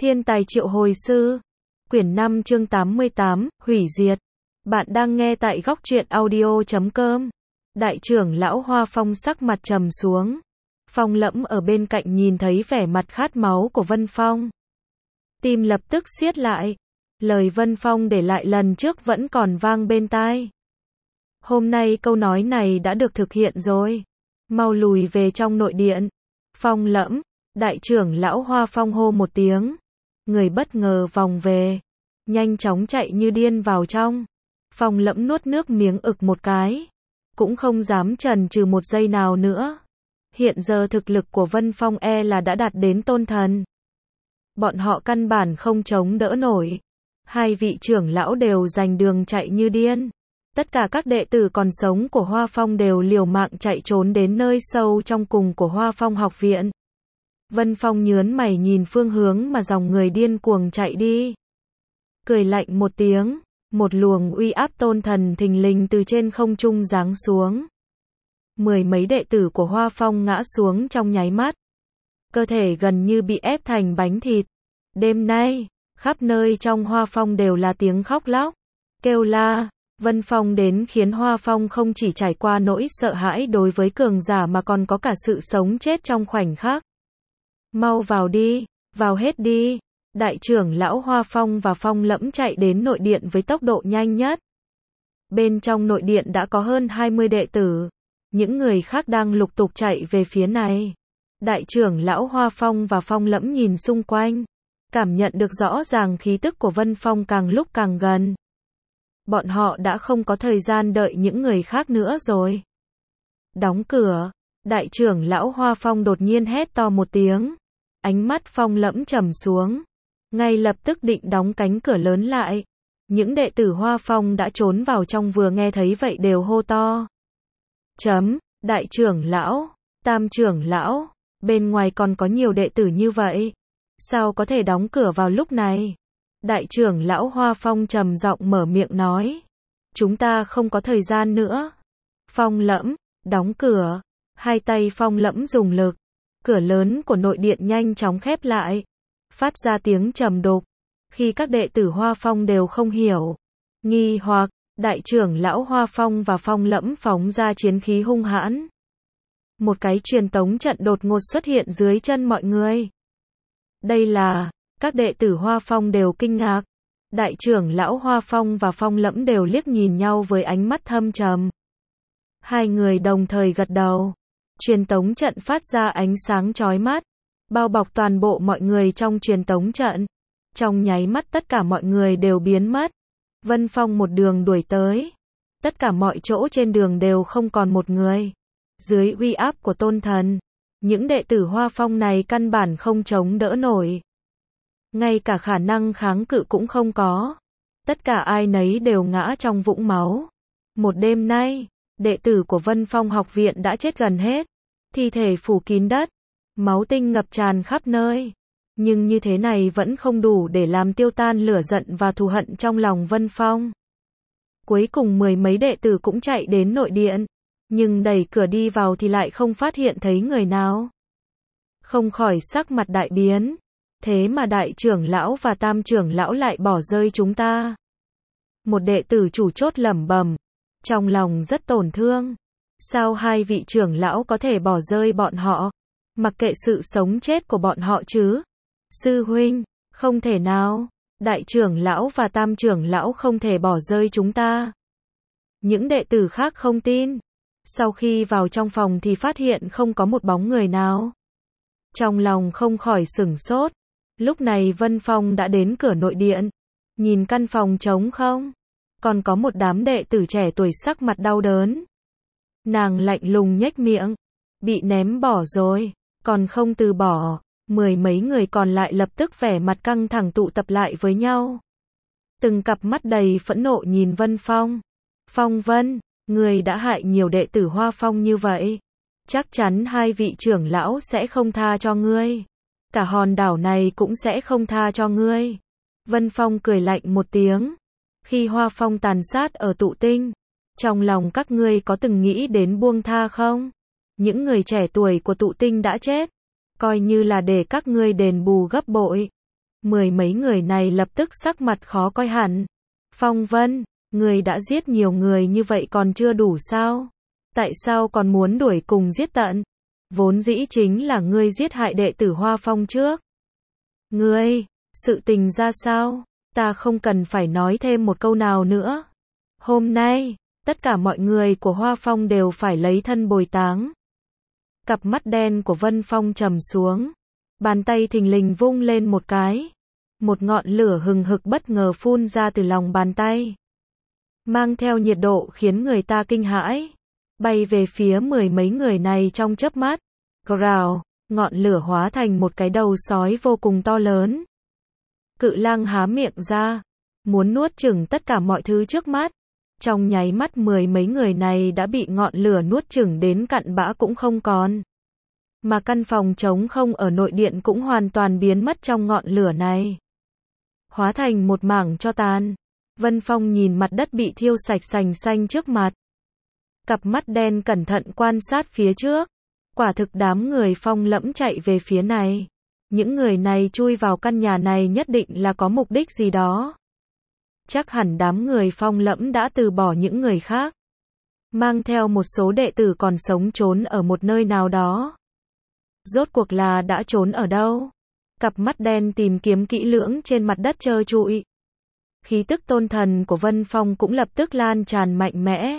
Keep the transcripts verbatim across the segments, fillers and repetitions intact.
Thiên tài triệu hồi sư. Quyển năm chương tám mươi tám, hủy diệt. Bạn đang nghe tại góc truyện audio chấm com. Đại trưởng lão Hoa Phong sắc mặt trầm xuống. Phong Lẫm ở bên cạnh nhìn thấy vẻ mặt khát máu của Vân Phong. Tim lập tức siết lại. Lời Vân Phong để lại lần trước vẫn còn vang bên tai. Hôm nay câu nói này đã được thực hiện rồi. Mau lùi về trong nội điện. Phong Lẫm, đại trưởng lão Hoa Phong hô một tiếng. Người bất ngờ vòng về. Nhanh chóng chạy như điên vào trong. Phong Lẫm nuốt nước miếng ực một cái. Cũng không dám chần chừ một giây nào nữa. Hiện giờ thực lực của Vân Phong e là đã đạt đến tôn thần. Bọn họ căn bản không chống đỡ nổi. Hai vị trưởng lão đều giành đường chạy như điên. Tất cả các đệ tử còn sống của Hoa Phong đều liều mạng chạy trốn đến nơi sâu trong cùng của Hoa Phong học viện. Vân Phong nhớn mày nhìn phương hướng mà dòng người điên cuồng chạy đi. Cười lạnh một tiếng, một luồng uy áp tôn thần thình lình từ trên không trung giáng xuống. Mười mấy đệ tử của Hoa Phong ngã xuống trong nháy mắt. Cơ thể gần như bị ép thành bánh thịt. Đêm nay, khắp nơi trong Hoa Phong đều là tiếng khóc lóc, kêu la. Vân Phong đến khiến Hoa Phong không chỉ trải qua nỗi sợ hãi đối với cường giả mà còn có cả sự sống chết trong khoảnh khắc. Mau vào đi, vào hết đi. Đại trưởng lão Hoa Phong và Phong Lẫm chạy đến nội điện với tốc độ nhanh nhất. Bên trong nội điện đã có hơn hai mươi đệ tử. Những người khác đang lục tục chạy về phía này. Đại trưởng lão Hoa Phong và Phong Lẫm nhìn xung quanh. Cảm nhận được rõ ràng khí tức của Vân Phong càng lúc càng gần. Bọn họ đã không có thời gian đợi những người khác nữa rồi. Đóng cửa. Đại trưởng lão Hoa Phong đột nhiên hét to một tiếng. Ánh mắt Phong Lẫm trầm xuống. Ngay lập tức định đóng cánh cửa lớn lại. Những đệ tử Hoa Phong đã trốn vào trong vừa nghe thấy vậy đều hô to. Chấm, đại trưởng lão, tam trưởng lão, bên ngoài còn có nhiều đệ tử như vậy. Sao có thể đóng cửa vào lúc này? Đại trưởng lão Hoa Phong trầm giọng mở miệng nói. Chúng ta không có thời gian nữa. Phong Lẫm, đóng cửa. Hai tay Phong Lẫm dùng lực. Cửa lớn của nội điện nhanh chóng khép lại. Phát ra tiếng trầm đục. Khi các đệ tử Hoa Phong đều không hiểu. Nghi hoặc, đại trưởng lão Hoa Phong và Phong Lẫm phóng ra chiến khí hung hãn. Một cái truyền tống trận đột ngột xuất hiện dưới chân mọi người. Đây là, các đệ tử Hoa Phong đều kinh ngạc. Đại trưởng lão Hoa Phong và Phong Lẫm đều liếc nhìn nhau với ánh mắt thâm trầm. Hai người đồng thời gật đầu. Truyền tống trận phát ra ánh sáng chói mắt, bao bọc toàn bộ mọi người trong truyền tống trận. Trong nháy mắt tất cả mọi người đều biến mất. Vân Phong một đường đuổi tới. Tất cả mọi chỗ trên đường đều không còn một người. Dưới uy áp của tôn thần, những đệ tử Hoa Phong này căn bản không chống đỡ nổi. Ngay cả khả năng kháng cự cũng không có. Tất cả ai nấy đều ngã trong vũng máu. Một đêm nay, đệ tử của Vân Phong học viện đã chết gần hết. Thi thể phủ kín đất. Máu tinh ngập tràn khắp nơi. Nhưng như thế này vẫn không đủ để làm tiêu tan lửa giận và thù hận trong lòng Vân Phong. Cuối cùng mười mấy đệ tử cũng chạy đến nội điện. Nhưng đẩy cửa đi vào thì lại không phát hiện thấy người nào. Không khỏi sắc mặt đại biến. Thế mà đại trưởng lão và tam trưởng lão lại bỏ rơi chúng ta. Một đệ tử chủ chốt lẩm bẩm. Trong lòng rất tổn thương. Sao hai vị trưởng lão có thể bỏ rơi bọn họ? Mặc kệ sự sống chết của bọn họ chứ? Sư huynh, không thể nào. Đại trưởng lão và tam trưởng lão không thể bỏ rơi chúng ta. Những đệ tử khác không tin. Sau khi vào trong phòng thì phát hiện không có một bóng người nào. Trong lòng không khỏi sửng sốt. Lúc này Vân Phong đã đến cửa nội điện. Nhìn căn phòng trống không. Còn có một đám đệ tử trẻ tuổi sắc mặt đau đớn. Nàng lạnh lùng nhếch miệng. Bị ném bỏ rồi. Còn không từ bỏ. Mười mấy người còn lại lập tức vẻ mặt căng thẳng tụ tập lại với nhau. Từng cặp mắt đầy phẫn nộ nhìn Vân Phong. Phong Vân, người đã hại nhiều đệ tử Hoa Phong như vậy. Chắc chắn hai vị trưởng lão sẽ không tha cho ngươi. Cả hòn đảo này cũng sẽ không tha cho ngươi. Vân Phong cười lạnh một tiếng. Khi Hoa Phong tàn sát ở Tụ Tinh, trong lòng các ngươi có từng nghĩ đến buông tha không? Những người trẻ tuổi của Tụ Tinh đã chết. Coi như là để các ngươi đền bù gấp bội. Mười mấy người này lập tức sắc mặt khó coi hẳn. Phong Vân, người đã giết nhiều người như vậy còn chưa đủ sao? Tại sao còn muốn đuổi cùng giết tận? Vốn dĩ chính là ngươi giết hại đệ tử Hoa Phong trước. Ngươi, sự tình ra sao? Ta không cần phải nói thêm một câu nào nữa. Hôm nay, tất cả mọi người của Hoa Phong đều phải lấy thân bồi táng. Cặp mắt đen của Vân Phong trầm xuống. Bàn tay thình lình vung lên một cái. Một ngọn lửa hừng hực bất ngờ phun ra từ lòng bàn tay. Mang theo nhiệt độ khiến người ta kinh hãi. Bay về phía mười mấy người này trong chớp mắt. Gào, ngọn lửa hóa thành một cái đầu sói vô cùng to lớn. Cự lang há miệng ra, muốn nuốt chửng tất cả mọi thứ trước mắt. Trong nháy mắt mười mấy người này đã bị ngọn lửa nuốt chửng đến cặn bã cũng không còn. Mà căn phòng trống không ở nội điện cũng hoàn toàn biến mất trong ngọn lửa này. Hóa thành một mảng tro tàn. Vân Phong nhìn mặt đất bị thiêu sạch sành xanh trước mặt. Cặp mắt đen cẩn thận quan sát phía trước. Quả thực đám người Phong Lẫm chạy về phía này. Những người này chui vào căn nhà này nhất định là có mục đích gì đó. Chắc hẳn đám người Phong Lẫm đã từ bỏ những người khác. Mang theo một số đệ tử còn sống trốn ở một nơi nào đó. Rốt cuộc là đã trốn ở đâu? Cặp mắt đen tìm kiếm kỹ lưỡng trên mặt đất trơ trụi. Khí tức tôn thần của Vân Phong cũng lập tức lan tràn mạnh mẽ.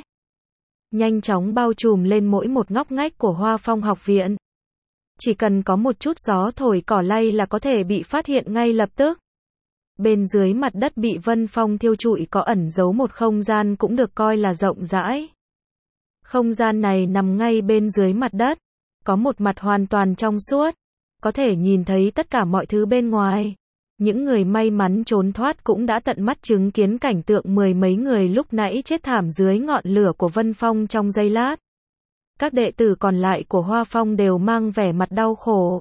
Nhanh chóng bao trùm lên mỗi một ngóc ngách của Hoa Phong học viện. Chỉ cần có một chút gió thổi cỏ lay là có thể bị phát hiện ngay lập tức. Bên dưới mặt đất bị Vân Phong thiêu trụi có ẩn giấu một không gian cũng được coi là rộng rãi. Không gian này nằm ngay bên dưới mặt đất. Có một mặt hoàn toàn trong suốt. Có thể nhìn thấy tất cả mọi thứ bên ngoài. Những người may mắn trốn thoát cũng đã tận mắt chứng kiến cảnh tượng mười mấy người lúc nãy chết thảm dưới ngọn lửa của Vân Phong trong giây lát. Các đệ tử còn lại của Hoa Phong đều mang vẻ mặt đau khổ.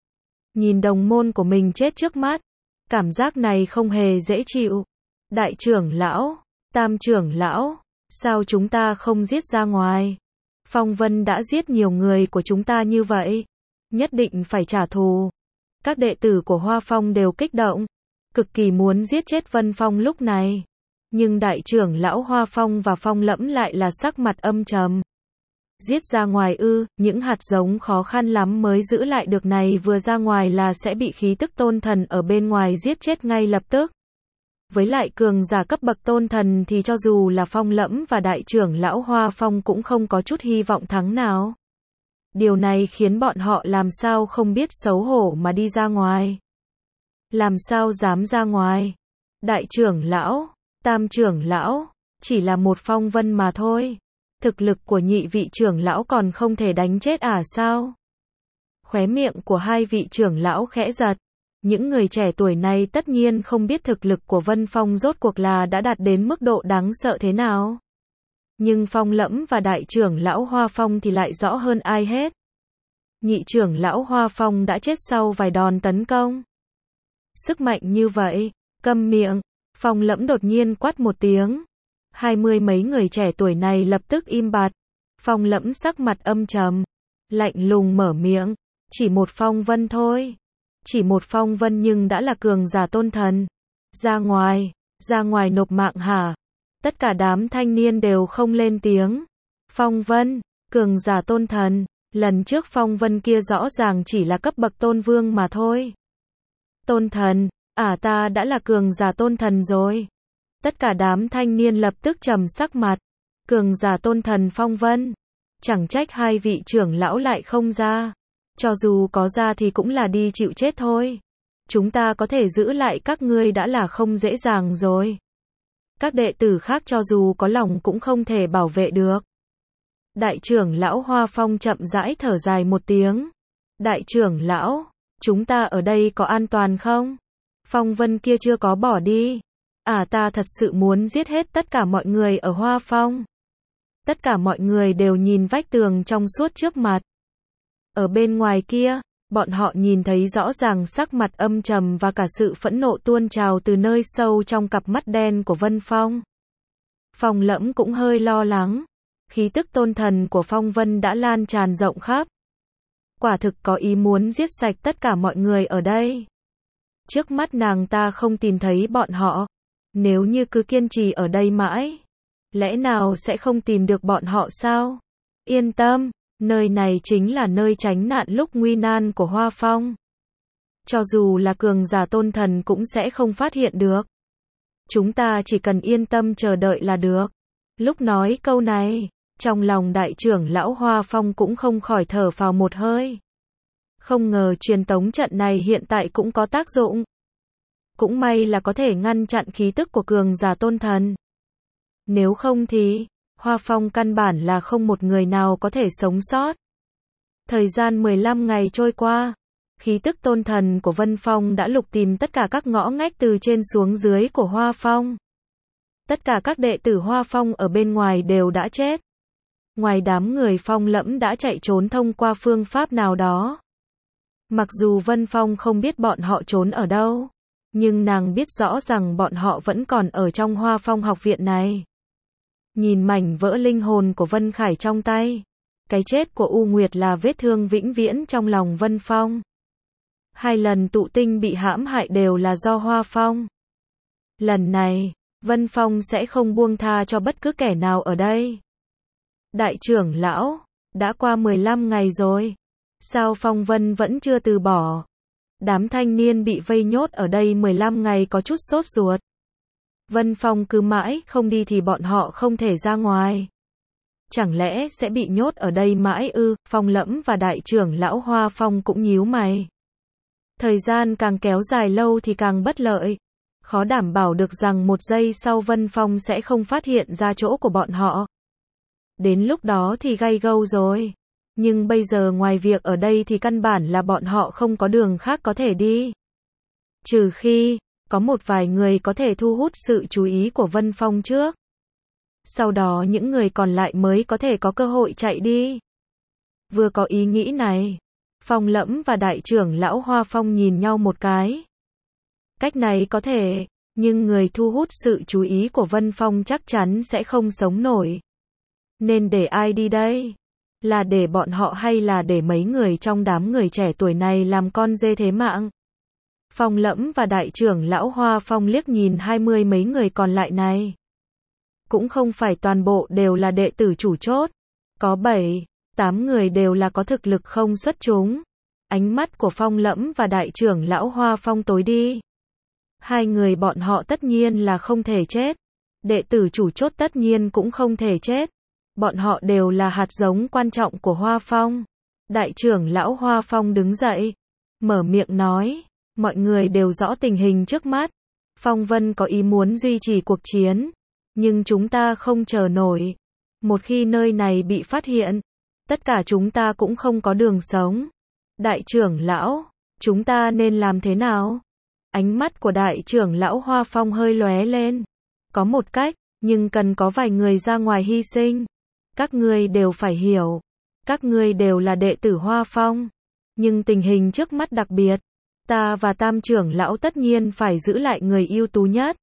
Nhìn đồng môn của mình chết trước mắt. Cảm giác này không hề dễ chịu. Đại trưởng lão, tam trưởng lão, sao chúng ta không giết ra ngoài? Phong Vân đã giết nhiều người của chúng ta như vậy. Nhất định phải trả thù. Các đệ tử của Hoa Phong đều kích động. Cực kỳ muốn giết chết Vân Phong lúc này. Nhưng đại trưởng lão Hoa Phong và Phong Lẫm lại là sắc mặt âm trầm. Giết ra ngoài ư, những hạt giống khó khăn lắm mới giữ lại được này vừa ra ngoài là sẽ bị khí tức tôn thần ở bên ngoài giết chết ngay lập tức. Với lại cường giả cấp bậc tôn thần thì cho dù là Phong Lẫm và đại trưởng lão Hoa Phong cũng không có chút hy vọng thắng nào. Điều này khiến bọn họ làm sao không biết xấu hổ mà đi ra ngoài. Làm sao dám ra ngoài. Đại trưởng lão, tam trưởng lão, chỉ là một Phong Vân mà thôi. Thực lực của nhị vị trưởng lão còn không thể đánh chết à sao? Khóe miệng của hai vị trưởng lão khẽ giật. Những người trẻ tuổi này tất nhiên không biết thực lực của Vân Phong rốt cuộc là đã đạt đến mức độ đáng sợ thế nào. Nhưng Phong Lẫm và đại trưởng lão Hoa Phong thì lại rõ hơn ai hết. Nhị trưởng lão Hoa Phong đã chết sau vài đòn tấn công. Sức mạnh như vậy, câm miệng, Phong Lẫm đột nhiên quát một tiếng. Hai mươi mấy người trẻ tuổi này lập tức im bặt. Phong Lẫm sắc mặt âm trầm, lạnh lùng mở miệng, chỉ một Phong Vân thôi. Chỉ một Phong Vân nhưng đã là cường giả tôn thần. Ra ngoài, ra ngoài nộp mạng hả? Tất cả đám thanh niên đều không lên tiếng. Phong Vân, cường giả tôn thần, lần trước Phong Vân kia rõ ràng chỉ là cấp bậc tôn vương mà thôi. Tôn thần, à ta đã là cường giả tôn thần rồi. Tất cả đám thanh niên lập tức trầm sắc mặt. Cường giả tôn thần Phong Vân. Chẳng trách hai vị trưởng lão lại không ra. Cho dù có ra thì cũng là đi chịu chết thôi. Chúng ta có thể giữ lại các ngươi đã là không dễ dàng rồi. Các đệ tử khác cho dù có lòng cũng không thể bảo vệ được. Đại trưởng lão Hoa Phong chậm rãi thở dài một tiếng. Đại trưởng lão, chúng ta ở đây có an toàn không? Phong Vân kia chưa có bỏ đi. À ta thật sự muốn giết hết tất cả mọi người ở Hoa Phong. Tất cả mọi người đều nhìn vách tường trong suốt trước mặt. Ở bên ngoài kia, bọn họ nhìn thấy rõ ràng sắc mặt âm trầm và cả sự phẫn nộ tuôn trào từ nơi sâu trong cặp mắt đen của Vân Phong. Phong Lẫm cũng hơi lo lắng. Khí tức tôn thần của Phong Vân đã lan tràn rộng khắp. Quả thực có ý muốn giết sạch tất cả mọi người ở đây. Trước mắt nàng ta không tìm thấy bọn họ. Nếu như cứ kiên trì ở đây mãi, lẽ nào sẽ không tìm được bọn họ sao? Yên tâm, nơi này chính là nơi tránh nạn lúc nguy nan của Hoa Phong. Cho dù là cường giả tôn thần cũng sẽ không phát hiện được. Chúng ta chỉ cần yên tâm chờ đợi là được. Lúc nói câu này, trong lòng đại trưởng lão Hoa Phong cũng không khỏi thở phào một hơi. Không ngờ truyền tống trận này hiện tại cũng có tác dụng. Cũng may là có thể ngăn chặn khí tức của cường giả tôn thần. Nếu không thì, Hoa Phong căn bản là không một người nào có thể sống sót. Thời gian mười lăm ngày trôi qua, khí tức tôn thần của Vân Phong đã lục tìm tất cả các ngõ ngách từ trên xuống dưới của Hoa Phong. Tất cả các đệ tử Hoa Phong ở bên ngoài đều đã chết. Ngoài đám người Phong Lẫm đã chạy trốn thông qua phương pháp nào đó. Mặc dù Vân Phong không biết bọn họ trốn ở đâu, nhưng nàng biết rõ rằng bọn họ vẫn còn ở trong Hoa Phong học viện này. Nhìn mảnh vỡ linh hồn của Vân Khải trong tay, cái chết của U Nguyệt là vết thương vĩnh viễn trong lòng Vân Phong. Hai lần tụ tinh bị hãm hại đều là do Hoa Phong. Lần này, Vân Phong sẽ không buông tha cho bất cứ kẻ nào ở đây. Đại trưởng lão, đã qua mười lăm ngày rồi. Sao Phong Vân vẫn chưa từ bỏ? Đám thanh niên bị vây nhốt ở đây mười lăm ngày có chút sốt ruột. Vân Phong cứ mãi không đi thì bọn họ không thể ra ngoài. Chẳng lẽ sẽ bị nhốt ở đây mãi ư? Phong Lẫm và đại trưởng lão Hoa Phong cũng nhíu mày. Thời gian càng kéo dài lâu thì càng bất lợi. Khó đảm bảo được rằng một giây sau Vân Phong sẽ không phát hiện ra chỗ của bọn họ. Đến lúc đó thì gay gâu rồi. Nhưng bây giờ ngoài việc ở đây thì căn bản là bọn họ không có đường khác có thể đi. Trừ khi, có một vài người có thể thu hút sự chú ý của Vân Phong trước. Sau đó những người còn lại mới có thể có cơ hội chạy đi. Vừa có ý nghĩ này, Phong Lẫm và đại trưởng lão Hoa Phong nhìn nhau một cái. Cách này có thể, nhưng người thu hút sự chú ý của Vân Phong chắc chắn sẽ không sống nổi. Nên để ai đi đây? Là để bọn họ hay là để mấy người trong đám người trẻ tuổi này làm con dê thế mạng? Phong Lẫm và đại trưởng lão Hoa Phong liếc nhìn hai mươi mấy người còn lại này. Cũng không phải toàn bộ đều là đệ tử chủ chốt. Có bảy, tám người đều là có thực lực không xuất chúng. Ánh mắt của Phong Lẫm và đại trưởng lão Hoa Phong tối đi. Hai người bọn họ tất nhiên là không thể chết. Đệ tử chủ chốt tất nhiên cũng không thể chết. Bọn họ đều là hạt giống quan trọng của Hoa Phong. Đại trưởng lão Hoa Phong đứng dậy, mở miệng nói, mọi người đều rõ tình hình trước mắt. Phong Vân có ý muốn duy trì cuộc chiến, nhưng chúng ta không chờ nổi. Một khi nơi này bị phát hiện, tất cả chúng ta cũng không có đường sống. Đại trưởng lão, chúng ta nên làm thế nào? Ánh mắt của đại trưởng lão Hoa Phong hơi lóe lên. Có một cách, nhưng cần có vài người ra ngoài hy sinh. Các ngươi đều phải hiểu, các ngươi đều là đệ tử Hoa Phong, nhưng tình hình trước mắt đặc biệt, ta và tam trưởng lão tất nhiên phải giữ lại người ưu tú nhất.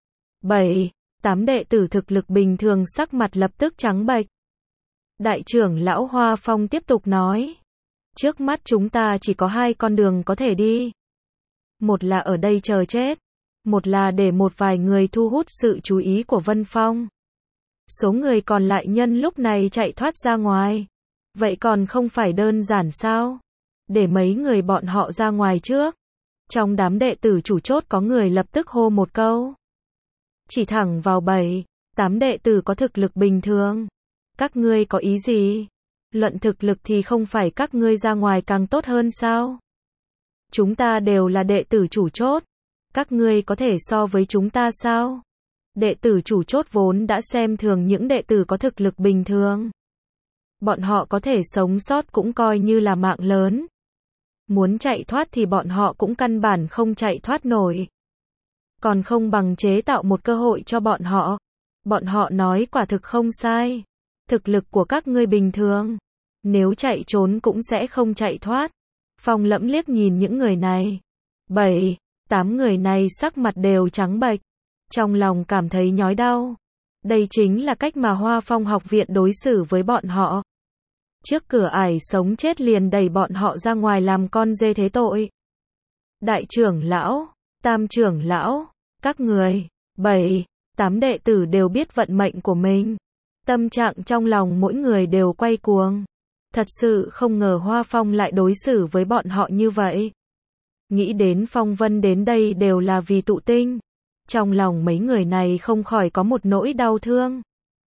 Bảy, tám đệ tử thực lực bình thường sắc mặt lập tức trắng bệch. Đại trưởng lão Hoa Phong tiếp tục nói, trước mắt chúng ta chỉ có hai con đường có thể đi. Một là ở đây chờ chết, một là để một vài người thu hút sự chú ý của Vân Phong. Số người còn lại nhân lúc này chạy thoát ra ngoài. Vậy còn không phải đơn giản sao? Để mấy người bọn họ ra ngoài trước. Trong đám đệ tử chủ chốt có người lập tức hô một câu. Chỉ thẳng vào bảy, tám đệ tử có thực lực bình thường. Các ngươi có ý gì? Luận thực lực thì không phải các ngươi ra ngoài càng tốt hơn sao? Chúng ta đều là đệ tử chủ chốt. Các ngươi có thể so với chúng ta sao? Đệ tử chủ chốt vốn đã xem thường những đệ tử có thực lực bình thường. Bọn họ có thể sống sót cũng coi như là mạng lớn. Muốn chạy thoát thì bọn họ cũng căn bản không chạy thoát nổi. Còn không bằng chế tạo một cơ hội cho bọn họ. Bọn họ nói quả thực không sai. Thực lực của các ngươi bình thường. Nếu chạy trốn cũng sẽ không chạy thoát. Phong Lẫm liếc nhìn những người này. Bảy, tám người này sắc mặt đều trắng bệch. Trong lòng cảm thấy nhói đau. Đây chính là cách mà Hoa Phong học viện đối xử với bọn họ. Trước cửa ải sống chết liền đẩy bọn họ ra ngoài làm con dê thế tội. Đại trưởng lão, Tam trưởng lão, các người, bảy, tám đệ tử đều biết vận mệnh của mình. Tâm trạng trong lòng mỗi người đều quay cuồng. Thật sự không ngờ Hoa Phong lại đối xử với bọn họ như vậy. Nghĩ đến phong vân đến đây đều là vì tụ tinh. Trong lòng mấy người này không khỏi có một nỗi đau thương.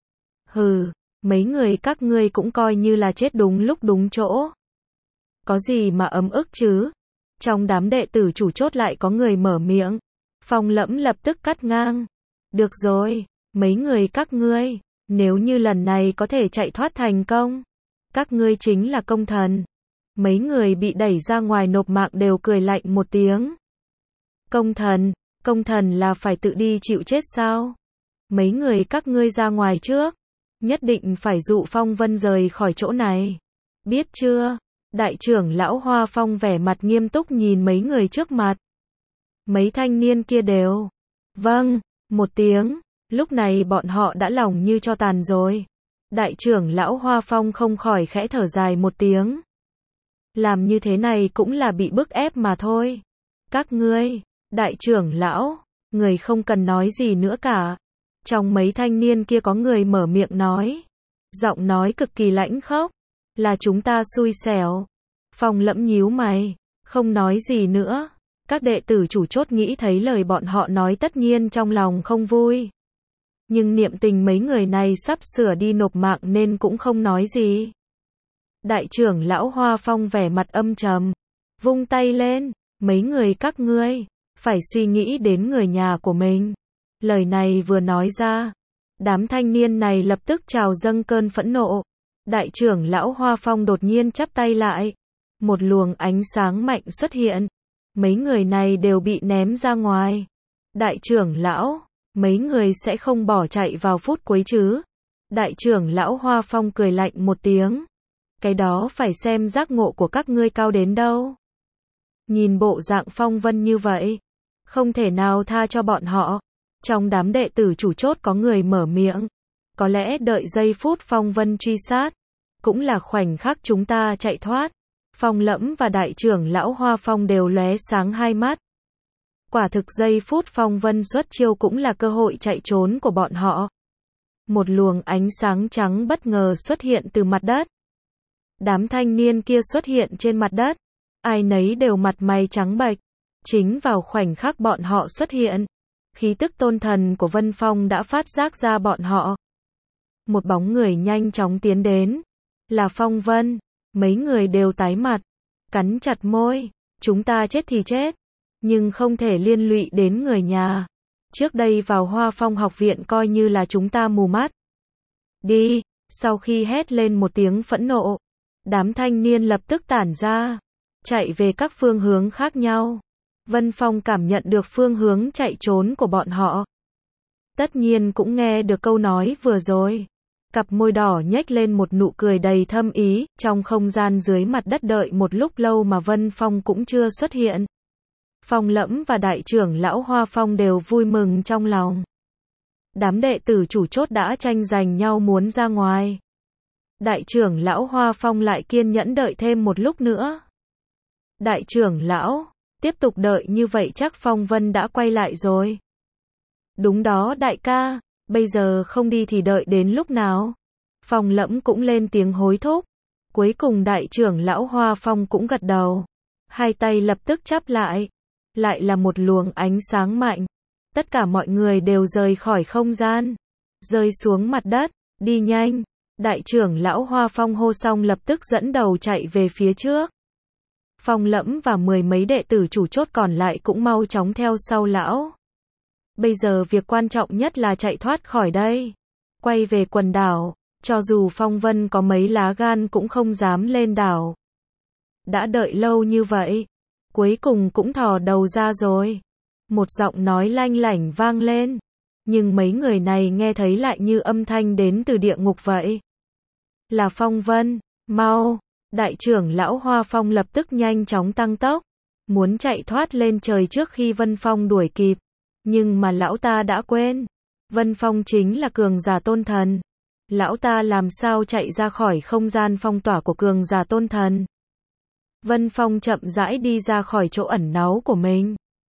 Hừ, mấy người các ngươi cũng coi như là chết đúng lúc đúng chỗ. Có gì mà ấm ức chứ? Trong đám đệ tử chủ chốt lại có người mở miệng. Phong Lẫm lập tức cắt ngang. Được rồi, mấy người các ngươi, nếu như lần này có thể chạy thoát thành công, các ngươi chính là công thần. Mấy người bị đẩy ra ngoài nộp mạng đều cười lạnh một tiếng. Công thần, công thần là phải tự đi chịu chết sao? Mấy người các ngươi ra ngoài trước, nhất định phải dụ Phong Vân rời khỏi chỗ này. Biết chưa? Đại trưởng lão Hoa Phong vẻ mặt nghiêm túc nhìn mấy người trước mặt. Mấy thanh niên kia đều, vâng, một tiếng, lúc này bọn họ đã lòng như cho tàn rồi. Đại trưởng lão Hoa Phong không khỏi khẽ thở dài một tiếng. Làm như thế này cũng là bị bức ép mà thôi. Các ngươi, đại trưởng lão, người không cần nói gì nữa cả. Trong mấy thanh niên kia có người mở miệng nói. Giọng nói cực kỳ lãnh khốc. Là chúng ta xui xẻo. Phong Lẫm nhíu mày, không nói gì nữa. Các đệ tử chủ chốt nghĩ thấy lời bọn họ nói tất nhiên trong lòng không vui. Nhưng niệm tình mấy người này sắp sửa đi nộp mạng nên cũng không nói gì. Đại trưởng lão Hoa Phong vẻ mặt âm trầm, vung tay lên, mấy người các ngươi, phải suy nghĩ đến người nhà của mình. Lời này vừa nói ra, đám thanh niên này lập tức trào dâng cơn phẫn nộ. Đại trưởng lão Hoa Phong đột nhiên chắp tay lại, một luồng ánh sáng mạnh xuất hiện, mấy người này đều bị ném ra ngoài. Đại trưởng lão, mấy người sẽ không bỏ chạy vào phút cuối chứ? Đại trưởng lão Hoa Phong cười lạnh một tiếng. Cái đó phải xem giác ngộ của các ngươi cao đến đâu. Nhìn bộ dạng Phong Vân như vậy, không thể nào tha cho bọn họ. Trong đám đệ tử chủ chốt có người mở miệng. Có lẽ đợi giây phút Phong Vân truy sát, cũng là khoảnh khắc chúng ta chạy thoát. Phong Lẫm và đại trưởng lão Hoa Phong đều lóe sáng hai mắt. Quả thực giây phút Phong Vân xuất chiêu cũng là cơ hội chạy trốn của bọn họ. Một luồng ánh sáng trắng bất ngờ xuất hiện từ mặt đất. Đám thanh niên kia xuất hiện trên mặt đất, ai nấy đều mặt mày trắng bệch. Chính vào khoảnh khắc bọn họ xuất hiện, khí tức tôn thần của Vân Phong đã phát giác ra bọn họ. Một bóng người nhanh chóng tiến đến, là Phong Vân. Mấy người đều tái mặt, cắn chặt môi, chúng ta chết thì chết, nhưng không thể liên lụy đến người nhà. Trước đây vào Hoa Phong học viện coi như là chúng ta mù mắt. Đi, sau khi hét lên một tiếng phẫn nộ, đám thanh niên lập tức tản ra, chạy về các phương hướng khác nhau. Vân Phong cảm nhận được phương hướng chạy trốn của bọn họ. Tất nhiên cũng nghe được câu nói vừa rồi. Cặp môi đỏ nhếch lên một nụ cười đầy thâm ý, trong không gian dưới mặt đất đợi một lúc lâu mà Vân Phong cũng chưa xuất hiện. Phong Lẫm và đại trưởng lão Hoa Phong đều vui mừng trong lòng. Đám đệ tử chủ chốt đã tranh giành nhau muốn ra ngoài. Đại trưởng lão Hoa Phong lại kiên nhẫn đợi thêm một lúc nữa. Đại trưởng lão, tiếp tục đợi như vậy chắc Phong Vân đã quay lại rồi. Đúng đó đại ca. Bây giờ không đi thì đợi đến lúc nào? Phong Lẫm cũng lên tiếng hối thúc. Cuối cùng đại trưởng lão Hoa Phong cũng gật đầu. Hai tay lập tức chắp lại. Lại là một luồng ánh sáng mạnh. Tất cả mọi người đều rời khỏi không gian. Rơi xuống mặt đất. Đi nhanh. Đại trưởng lão Hoa Phong hô xong lập tức dẫn đầu chạy về phía trước. Phong Lẫm và mười mấy đệ tử chủ chốt còn lại cũng mau chóng theo sau lão. Bây giờ việc quan trọng nhất là chạy thoát khỏi đây. Quay về quần đảo, cho dù Phong Vân có mấy lá gan cũng không dám lên đảo. Đã đợi lâu như vậy, cuối cùng cũng thò đầu ra rồi. Một giọng nói lanh lảnh vang lên, nhưng mấy người này nghe thấy lại như âm thanh đến từ địa ngục vậy. Là Phong Vân, mau! Đại trưởng lão Hoa Phong lập tức nhanh chóng tăng tốc, muốn chạy thoát lên trời trước khi Vân Phong đuổi kịp. Nhưng mà lão ta đã quên, Vân Phong chính là cường giả tôn thần. Lão ta làm sao chạy ra khỏi không gian phong tỏa của cường giả tôn thần. Vân Phong chậm rãi đi ra khỏi chỗ ẩn náu của mình.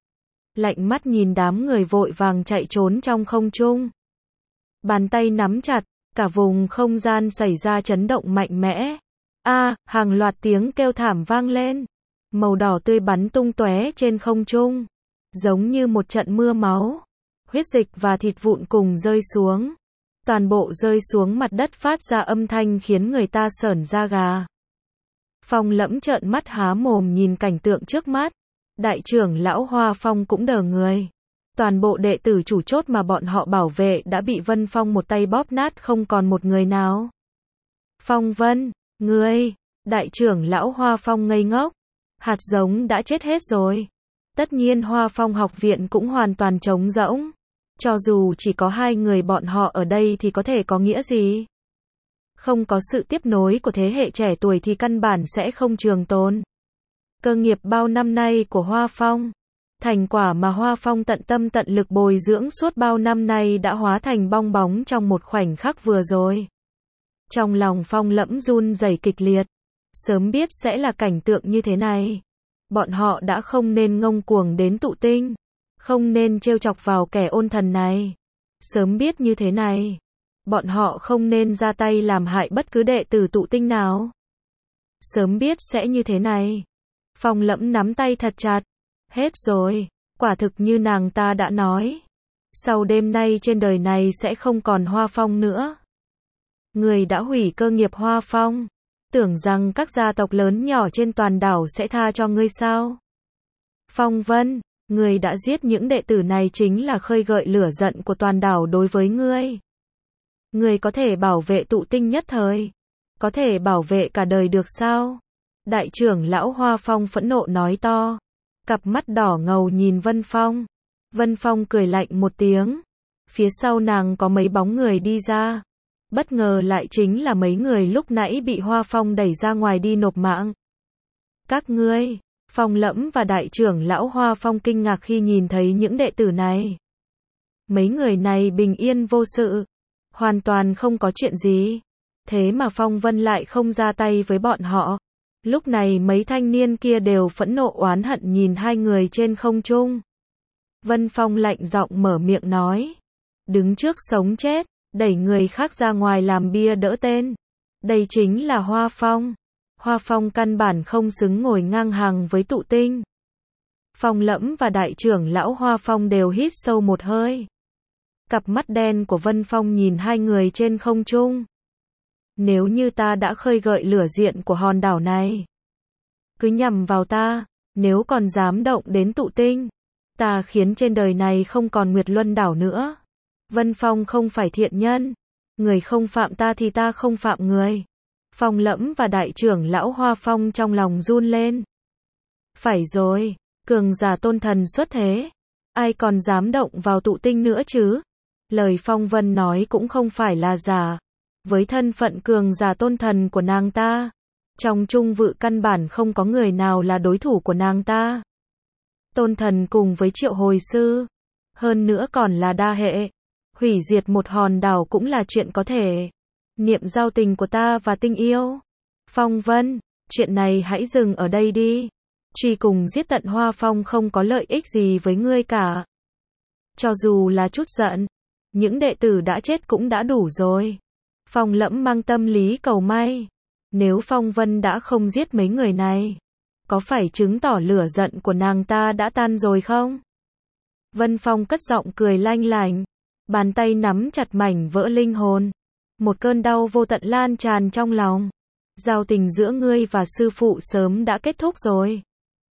lạnh mắt nhìn đám người vội vàng chạy trốn trong không trung. Bàn tay nắm chặt, cả vùng không gian xảy ra chấn động mạnh mẽ. A, hàng loạt tiếng kêu thảm vang lên. Màu đỏ tươi bắn tung tóe trên không trung, giống như một trận mưa máu. Huyết dịch và thịt vụn cùng rơi xuống. Toàn bộ rơi xuống mặt đất phát ra âm thanh khiến người ta sởn da gà. Phong Lẫm trợn mắt há mồm nhìn cảnh tượng trước mắt. Đại trưởng lão Hoa Phong cũng đờ người. Toàn bộ đệ tử chủ chốt mà bọn họ bảo vệ đã bị Vân Phong một tay bóp nát không còn một người nào. Phong Vân, ngươi, đại trưởng lão Hoa Phong ngây ngốc. Hạt giống đã chết hết rồi. Tất nhiên Hoa Phong học viện cũng hoàn toàn trống rỗng. Cho dù chỉ có hai người bọn họ ở đây thì có thể có nghĩa gì? Không có sự tiếp nối của thế hệ trẻ tuổi thì căn bản sẽ không trường tồn. Cơ nghiệp bao năm nay của Hoa Phong, thành quả mà Hoa Phong tận tâm tận lực bồi dưỡng suốt bao năm nay đã hóa thành bong bóng trong một khoảnh khắc vừa rồi. Trong lòng Phong Lẫm run rẩy kịch liệt. Sớm biết sẽ là cảnh tượng như thế này, bọn họ đã không nên ngông cuồng đến tụ tinh, không nên trêu chọc vào kẻ ôn thần này. Sớm biết như thế này, bọn họ không nên ra tay làm hại bất cứ đệ tử tụ tinh nào. Sớm biết sẽ như thế này. Phong Lẫm nắm tay thật chặt. Hết rồi, quả thực như nàng ta đã nói. Sau đêm nay trên đời này sẽ không còn Hoa Phong nữa. Người đã hủy cơ nghiệp Hoa Phong. Tưởng rằng các gia tộc lớn nhỏ trên toàn đảo sẽ tha cho ngươi sao? Phong Vân, ngươi đã giết những đệ tử này chính là khơi gợi lửa giận của toàn đảo đối với ngươi. Ngươi có thể bảo vệ tụ tinh nhất thời, có thể bảo vệ cả đời được sao? Đại trưởng lão Hoa Phong phẫn nộ nói to, cặp mắt đỏ ngầu nhìn Vân Phong. Vân Phong cười lạnh một tiếng. Phía sau nàng có mấy bóng người đi ra. Bất ngờ lại chính là mấy người lúc nãy bị Hoa Phong đẩy ra ngoài đi nộp mạng. Các ngươi, Phong Lẫm và đại trưởng lão Hoa Phong kinh ngạc khi nhìn thấy những đệ tử này. Mấy người này bình yên vô sự, hoàn toàn không có chuyện gì. Thế mà Phong Vân lại không ra tay với bọn họ. Lúc này mấy thanh niên kia đều phẫn nộ oán hận nhìn hai người trên không trung. Vân Phong lạnh giọng mở miệng nói. Đứng trước sống chết, đẩy người khác ra ngoài làm bia đỡ tên. Đây chính là Hoa Phong. Hoa Phong căn bản không xứng ngồi ngang hàng với tụ tinh. Phong Lẫm và đại trưởng lão Hoa Phong đều hít sâu một hơi. Cặp mắt đen của Vân Phong nhìn hai người trên không trung. Nếu như ta đã khơi gợi lửa diện của hòn đảo này, cứ nhằm vào ta, nếu còn dám động đến tụ tinh, ta khiến trên đời này không còn Nguyệt Luân đảo nữa. Vân Phong không phải thiện nhân, người không phạm ta thì ta không phạm người. Phong Lẫm và đại trưởng lão Hoa Phong trong lòng run lên. Phải rồi, cường giả tôn thần xuất thế, ai còn dám động vào tụ tinh nữa chứ? Lời Phong Vân nói cũng không phải là giả. Với thân phận cường giả tôn thần của nàng ta, trong trung vự căn bản không có người nào là đối thủ của nàng ta. Tôn thần cùng với triệu hồi sư, hơn nữa còn là đa hệ, hủy diệt một hòn đảo cũng là chuyện có thể. Niệm giao tình của ta và tinh yêu. Phong Vân, chuyện này hãy dừng ở đây đi. Truy cùng giết tận Hoa Phong không có lợi ích gì với ngươi cả. Cho dù là chút giận, những đệ tử đã chết cũng đã đủ rồi. Phong Lẫm mang tâm lý cầu may. Nếu Phong Vân đã không giết mấy người này, có phải chứng tỏ lửa giận của nàng ta đã tan rồi không? Vân Phong cất giọng cười lanh lảnh, bàn tay nắm chặt mảnh vỡ linh hồn. Một cơn đau vô tận lan tràn trong lòng. Giao tình giữa ngươi và sư phụ sớm đã kết thúc rồi.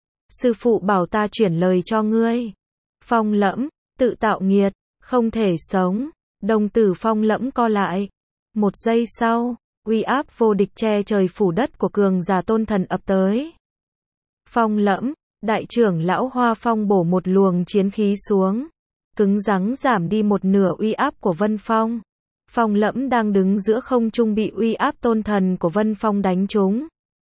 Sư phụ bảo ta chuyển lời cho ngươi. Phong Lẫm, tự tạo nghiệt, không thể sống. Đồng tử Phong Lẫm co lại. Một giây sau, uy áp vô địch che trời phủ đất của cường giả tôn thần ập tới. Phong Lẫm, đại trưởng lão Hoa Phong bổ một luồng chiến khí xuống, cứng rắn giảm đi một nửa uy áp của Vân Phong. Phong Lẫm đang đứng giữa không trung bị uy áp tôn thần của Vân Phong đánh trúng.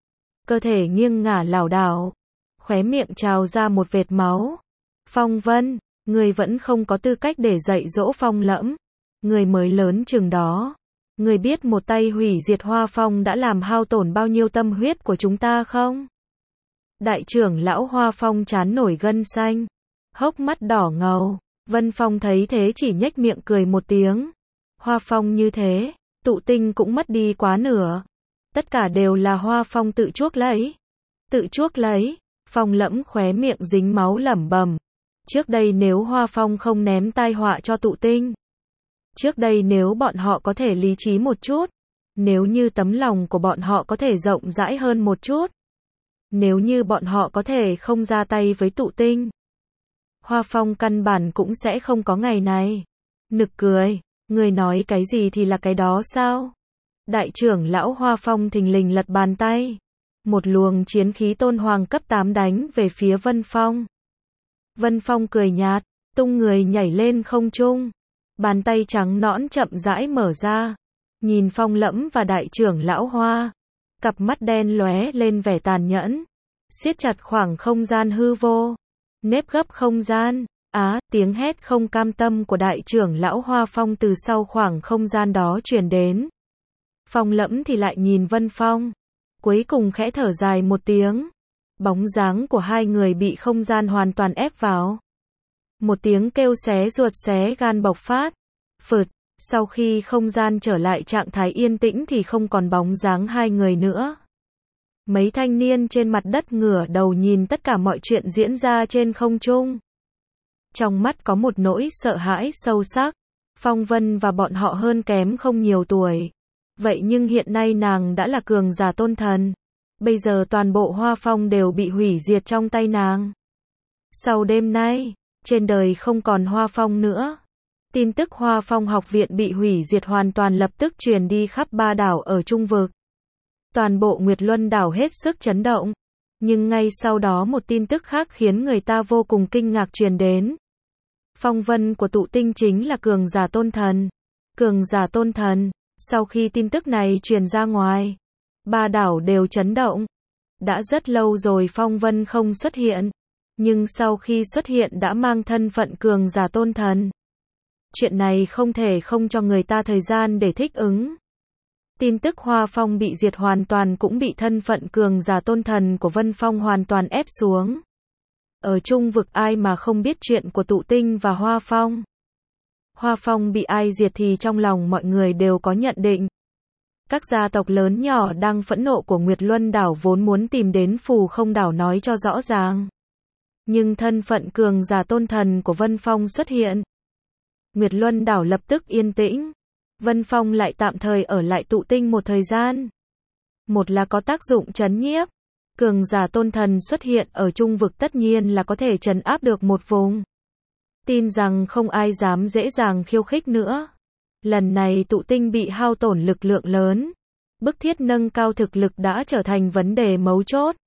Cơ thể nghiêng ngả lảo đảo, khóe miệng trào ra một vệt máu. Phong Vân, người vẫn không có tư cách để dạy dỗ Phong Lẫm. Người mới lớn chừng đó. Người biết một tay hủy diệt Hoa Phong đã làm hao tổn bao nhiêu tâm huyết của chúng ta không? Đại trưởng lão Hoa Phong trán nổi gân xanh. hốc mắt đỏ ngầu. Vân Phong thấy thế chỉ nhếch miệng cười một tiếng. Hoa Phong như thế, Tụ Tinh cũng mất đi quá nửa. Tất cả đều là Hoa Phong tự chuốc lấy. Tự chuốc lấy, Phong Lẫm khóe miệng dính máu lẩm bẩm. Trước đây nếu Hoa Phong không ném tai họa cho Tụ Tinh. Trước đây nếu bọn họ có thể lý trí một chút. Nếu như tấm lòng của bọn họ có thể rộng rãi hơn một chút. Nếu như bọn họ có thể không ra tay với Tụ Tinh. Hoa Phong căn bản cũng sẽ không có ngày này. Nực cười, người nói cái gì thì là cái đó sao? Đại trưởng lão Hoa Phong thình lình lật bàn tay. Một luồng chiến khí tôn hoàng cấp tám đánh về phía Vân Phong. Vân Phong cười nhạt, tung người nhảy lên không trung. Bàn tay trắng nõn chậm rãi mở ra. Nhìn Phong Lẫm và đại trưởng lão Hoa. Cặp mắt đen lóe lên vẻ tàn nhẫn. Siết chặt khoảng không gian hư vô. Nếp gấp không gian. Á, tiếng hét không cam tâm của đại trưởng lão Hoa Phong từ sau khoảng không gian đó truyền đến. Phong Lẫm thì lại nhìn Vân Phong. Cuối cùng khẽ thở dài một tiếng. Bóng dáng của hai người bị không gian hoàn toàn ép vào. Một tiếng kêu xé ruột xé gan bộc phát. Phượt, sau khi không gian trở lại trạng thái yên tĩnh thì không còn bóng dáng hai người nữa. Mấy thanh niên trên mặt đất ngửa đầu nhìn tất cả mọi chuyện diễn ra trên không trung. Trong mắt có một nỗi sợ hãi sâu sắc. Phong Vân và bọn họ hơn kém không nhiều tuổi. Vậy nhưng hiện nay nàng đã là cường giả tôn thần. Bây giờ toàn bộ Hoa Phong đều bị hủy diệt trong tay nàng. Sau đêm nay, trên đời không còn Hoa Phong nữa. Tin tức Hoa Phong học viện bị hủy diệt hoàn toàn lập tức truyền đi khắp ba đảo ở Trung vực. Toàn bộ Nguyệt Luân đảo hết sức chấn động. Nhưng ngay sau đó một tin tức khác khiến người ta vô cùng kinh ngạc truyền đến. Phong Vân của Tụ Tinh chính là cường giả tôn thần. Cường giả tôn thần, sau khi tin tức này truyền ra ngoài, ba đảo đều chấn động. Đã rất lâu rồi Phong Vân không xuất hiện. Nhưng sau khi xuất hiện đã mang thân phận cường giả tôn thần. Chuyện này không thể không cho người ta thời gian để thích ứng. Tin tức Hoa Phong bị diệt hoàn toàn cũng bị thân phận cường giả tôn thần của Vân Phong hoàn toàn ép xuống. Ở Trung vực ai mà không biết chuyện của Tụ Tinh và Hoa Phong. Hoa Phong bị ai diệt thì trong lòng mọi người đều có nhận định. Các gia tộc lớn nhỏ đang phẫn nộ của Nguyệt Luân đảo vốn muốn tìm đến Phù Không đảo nói cho rõ ràng. Nhưng thân phận cường giả tôn thần của Vân Phong xuất hiện. Nguyệt Luân đảo lập tức yên tĩnh. Vân Phong lại tạm thời ở lại Tụ Tinh một thời gian. Một là có tác dụng trấn nhiếp. Cường giả tôn thần xuất hiện ở Trung vực tất nhiên là có thể trấn áp được một vùng. Tin rằng không ai dám dễ dàng khiêu khích nữa. Lần này Tụ Tinh bị hao tổn lực lượng lớn. Bức thiết nâng cao thực lực đã trở thành vấn đề mấu chốt.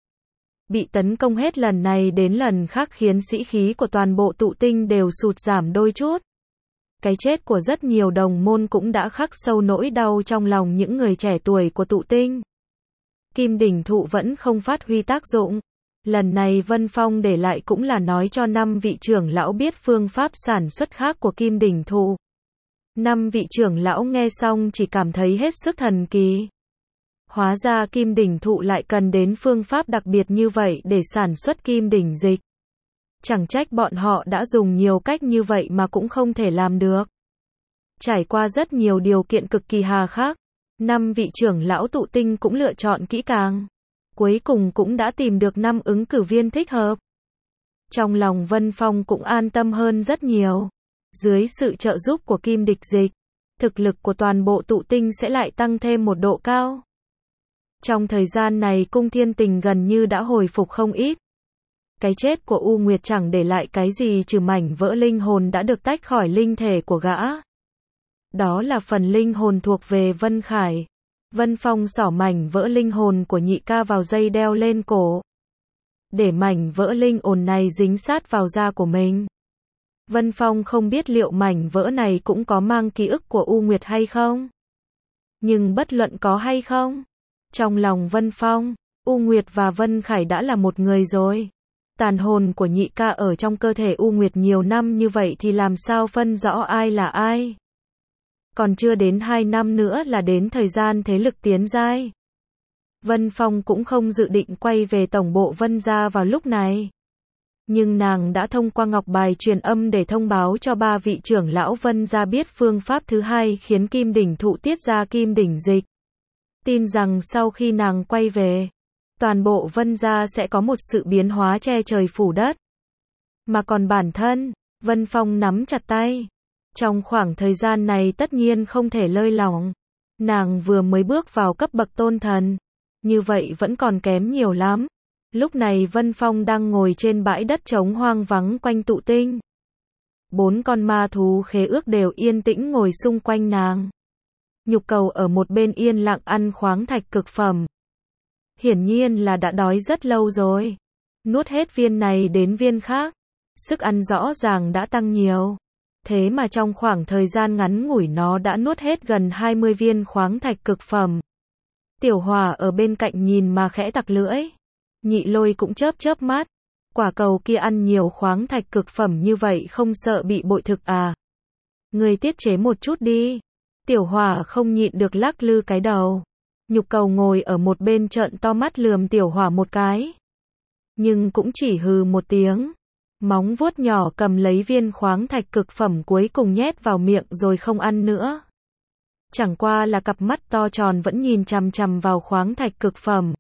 Bị tấn công hết lần này đến lần khác khiến sĩ khí của toàn bộ Tụ Tinh đều sụt giảm đôi chút. Cái chết của rất nhiều đồng môn cũng đã khắc sâu nỗi đau trong lòng những người trẻ tuổi của Tụ Tinh. Kim đỉnh thụ vẫn không phát huy tác dụng. Lần này Vân Phong để lại cũng là nói cho năm vị trưởng lão biết phương pháp sản xuất khác của kim đỉnh thụ. Năm vị trưởng lão nghe xong chỉ cảm thấy hết sức thần kỳ. Hóa ra kim đỉnh thụ lại cần đến phương pháp đặc biệt như vậy để sản xuất kim đỉnh dịch. Chẳng trách bọn họ đã dùng nhiều cách như vậy mà cũng không thể làm được. Trải qua rất nhiều điều kiện cực kỳ hà khắc, năm vị trưởng lão Tụ Tinh cũng lựa chọn kỹ càng. Cuối cùng cũng đã tìm được năm ứng cử viên thích hợp. Trong lòng Vân Phong cũng an tâm hơn rất nhiều. Dưới sự trợ giúp của kim địch dịch, thực lực của toàn bộ Tụ Tinh sẽ lại tăng thêm một độ cao. Trong thời gian này Cung Thiên Tình gần như đã hồi phục không ít. Cái chết của U Nguyệt chẳng để lại cái gì trừ mảnh vỡ linh hồn đã được tách khỏi linh thể của gã. Đó là phần linh hồn thuộc về Vân Khải. Vân Phong xỏ mảnh vỡ linh hồn của nhị ca vào dây đeo lên cổ. Để mảnh vỡ linh hồn này dính sát vào da của mình. Vân Phong không biết liệu mảnh vỡ này cũng có mang ký ức của U Nguyệt hay không. Nhưng bất luận có hay không, trong lòng Vân Phong, U Nguyệt và Vân Khải đã là một người rồi. Tàn hồn của nhị ca ở trong cơ thể U Nguyệt nhiều năm như vậy thì làm sao phân rõ ai là ai. Còn chưa đến hai năm nữa là đến thời gian thế lực tiến giai. Vân Phong cũng không dự định quay về tổng bộ Vân gia vào lúc này. Nhưng nàng đã thông qua ngọc bài truyền âm để thông báo cho ba vị trưởng lão Vân gia biết phương pháp thứ hai khiến kim đỉnh thụ tiết ra kim đỉnh dịch. Tin rằng sau khi nàng quay về, toàn bộ Vân gia sẽ có một sự biến hóa che trời phủ đất. Mà còn bản thân, Vân Phong nắm chặt tay. Trong khoảng thời gian này tất nhiên không thể lơi lỏng. Nàng vừa mới bước vào cấp bậc tôn thần. Như vậy vẫn còn kém nhiều lắm. Lúc này Vân Phong đang ngồi trên bãi đất trống hoang vắng quanh tụ tinh. Bốn con ma thú khế ước đều yên tĩnh ngồi xung quanh nàng. Nhục cầu ở một bên yên lặng ăn khoáng thạch cực phẩm. Hiển nhiên là đã đói rất lâu rồi. Nuốt hết viên này đến viên khác. Sức ăn rõ ràng đã tăng nhiều. Thế mà trong khoảng thời gian ngắn ngủi nó đã nuốt hết gần hai mươi viên khoáng thạch cực phẩm. Tiểu Hòa ở bên cạnh nhìn mà khẽ tặc lưỡi. Nhị Lôi cũng chớp chớp mắt. Quả cầu kia ăn nhiều khoáng thạch cực phẩm như vậy không sợ bị bội thực à? Người tiết chế một chút đi. Tiểu Hòa không nhịn được lắc lư cái đầu. Nhục cầu ngồi ở một bên trợn to mắt lườm Tiểu Hòa một cái. Nhưng cũng chỉ hừ một tiếng. Móng vuốt nhỏ cầm lấy viên khoáng thạch cực phẩm cuối cùng nhét vào miệng rồi không ăn nữa. Chẳng qua là cặp mắt to tròn vẫn nhìn chằm chằm vào khoáng thạch cực phẩm.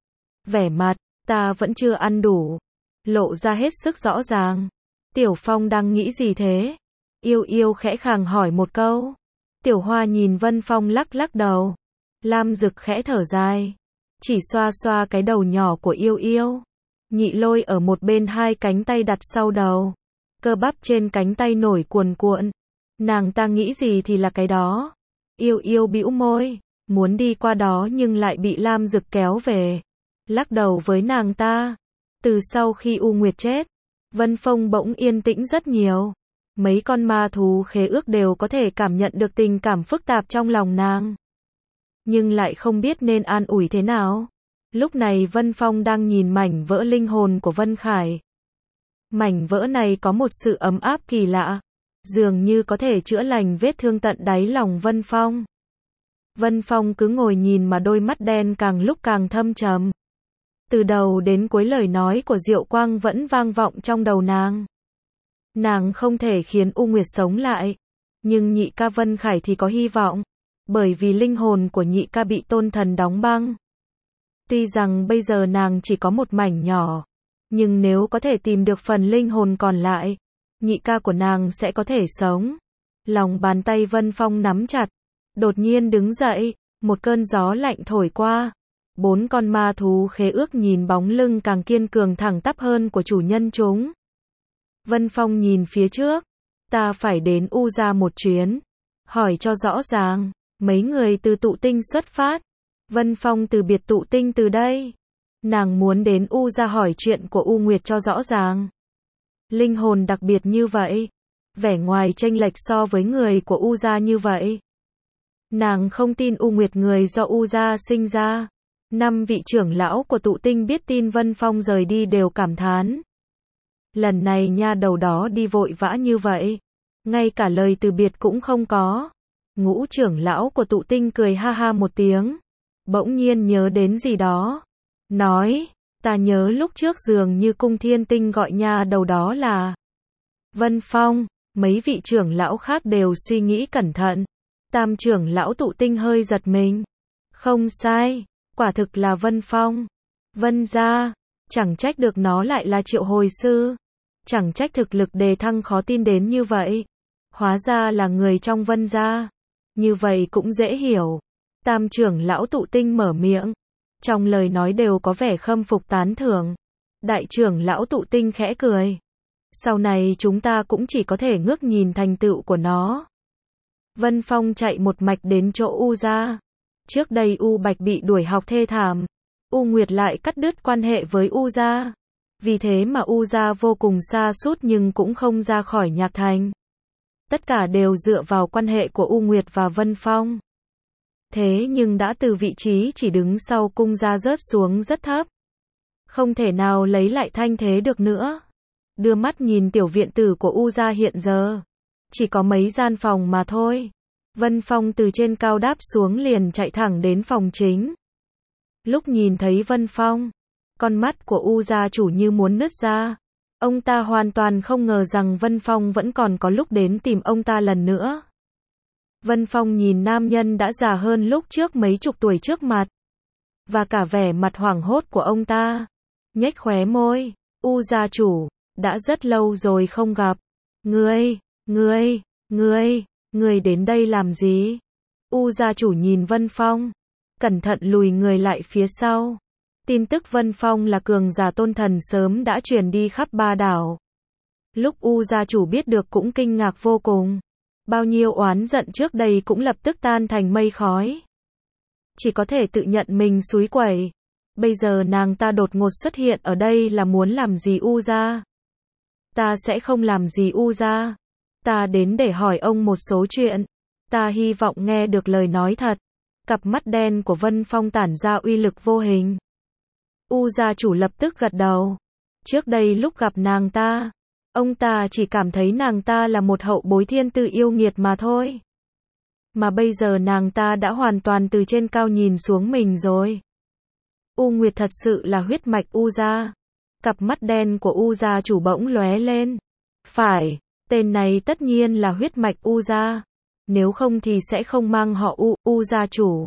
Vẻ mặt, ta vẫn chưa ăn đủ. Lộ ra hết sức rõ ràng. Tiểu Phong đang nghĩ gì thế? Yêu Yêu khẽ khàng hỏi một câu. Tiểu Hoa nhìn Vân Phong lắc lắc đầu. Lam Dực khẽ thở dài. Chỉ xoa xoa cái đầu nhỏ của Yêu Yêu. Nhị Lôi ở một bên hai cánh tay đặt sau đầu. Cơ bắp trên cánh tay nổi cuồn cuộn. Nàng ta nghĩ gì thì là cái đó. Yêu Yêu bĩu môi. Muốn đi qua đó nhưng lại bị Lam Dực kéo về. Lắc đầu với nàng ta. Từ sau khi U Nguyệt chết, Vân Phong bỗng yên tĩnh rất nhiều. Mấy con ma thú khế ước đều có thể cảm nhận được tình cảm phức tạp trong lòng nàng. Nhưng lại không biết nên an ủi thế nào. Lúc này Vân Phong đang nhìn mảnh vỡ linh hồn của Vân Khải. Mảnh vỡ này có một sự ấm áp kỳ lạ. Dường như có thể chữa lành vết thương tận đáy lòng Vân Phong. Vân Phong cứ ngồi nhìn mà đôi mắt đen càng lúc càng thâm trầm. Từ đầu đến cuối lời nói của Diệu Quang vẫn vang vọng trong đầu nàng. Nàng không thể khiến U Nguyệt sống lại. Nhưng nhị ca Vân Khải thì có hy vọng. Bởi vì linh hồn của nhị ca bị tôn thần đóng băng. Tuy rằng bây giờ nàng chỉ có một mảnh nhỏ. Nhưng nếu có thể tìm được phần linh hồn còn lại, nhị ca của nàng sẽ có thể sống. Lòng bàn tay Vân Phong nắm chặt. Đột nhiên đứng dậy, một cơn gió lạnh thổi qua. Bốn con ma thú khế ước nhìn bóng lưng càng kiên cường thẳng tắp hơn của chủ nhân chúng. Vân Phong nhìn phía trước. Ta phải đến U gia một chuyến. Hỏi cho rõ ràng. Mấy người từ tụ tinh xuất phát. Vân Phong từ biệt tụ tinh từ đây. Nàng muốn đến U gia hỏi chuyện của U Nguyệt cho rõ ràng. Linh hồn đặc biệt như vậy. Vẻ ngoài chênh lệch so với người của U gia như vậy. Nàng không tin U Nguyệt người do U gia sinh ra. Năm vị trưởng lão của tụ tinh biết tin Vân Phong rời đi đều cảm thán. Lần này nha đầu đó đi vội vã như vậy. Ngay cả lời từ biệt cũng không có. Ngũ trưởng lão của tụ tinh cười ha ha một tiếng. Bỗng nhiên nhớ đến gì đó. Nói, ta nhớ lúc trước dường như cung thiên tinh gọi nha đầu đó là Vân Phong. Mấy vị trưởng lão khác đều suy nghĩ cẩn thận. Tam trưởng lão tụ tinh hơi giật mình. Không sai. Quả thực là Vân Phong. Vân gia. Chẳng trách được nó lại là triệu hồi sư. Chẳng trách thực lực đề thăng khó tin đến như vậy. Hóa ra là người trong Vân gia. Như vậy cũng dễ hiểu. Tam trưởng lão tụ tinh mở miệng. Trong lời nói đều có vẻ khâm phục tán thưởng. Đại trưởng lão tụ tinh khẽ cười. Sau này chúng ta cũng chỉ có thể ngước nhìn thành tựu của nó. Vân Phong chạy một mạch đến chỗ U gia. Trước đây U Bạch bị đuổi học thê thảm. U Nguyệt lại cắt đứt quan hệ với U gia. Vì thế mà U gia vô cùng sa sút nhưng cũng không ra khỏi Nhạc Thành. Tất cả đều dựa vào quan hệ của U Nguyệt và Vân Phong. Thế nhưng đã từ vị trí chỉ đứng sau cung gia rớt xuống rất thấp. Không thể nào lấy lại thanh thế được nữa. Đưa mắt nhìn tiểu viện tử của U gia hiện giờ. Chỉ có mấy gian phòng mà thôi. Vân Phong từ trên cao đáp xuống liền chạy thẳng đến phòng chính. Lúc nhìn thấy Vân Phong, con mắt của U gia chủ như muốn nứt ra. Ông ta hoàn toàn không ngờ rằng Vân Phong vẫn còn có lúc đến tìm ông ta lần nữa. Vân Phong nhìn nam nhân đã già hơn lúc trước mấy chục tuổi trước mặt. Và cả vẻ mặt hoảng hốt của ông ta. Nhếch khóe môi. U gia chủ, đã rất lâu rồi không gặp. Ngươi, ngươi, ngươi, ngươi đến đây làm gì? U gia chủ nhìn Vân Phong. Cẩn thận lùi người lại phía sau. Tin tức Vân Phong là cường giả tôn thần sớm đã truyền đi khắp ba đảo. Lúc U gia chủ biết được cũng kinh ngạc vô cùng. Bao nhiêu oán giận trước đây cũng lập tức tan thành mây khói. Chỉ có thể tự nhận mình xúi quẩy. Bây giờ nàng ta đột ngột xuất hiện ở đây là muốn làm gì U gia? Ta sẽ không làm gì U gia. Ta đến để hỏi ông một số chuyện. Ta hy vọng nghe được lời nói thật. Cặp mắt đen của Vân Phong tản ra uy lực vô hình. U gia chủ lập tức gật đầu. Trước đây lúc gặp nàng ta, ông ta chỉ cảm thấy nàng ta là một hậu bối thiên tư yêu nghiệt mà thôi. Mà bây giờ nàng ta đã hoàn toàn từ trên cao nhìn xuống mình rồi. U Nguyệt thật sự là huyết mạch U gia. Cặp mắt đen của U gia chủ bỗng lóe lên. Phải, tên này tất nhiên là huyết mạch U gia. Nếu không thì sẽ không mang họ U, U gia chủ.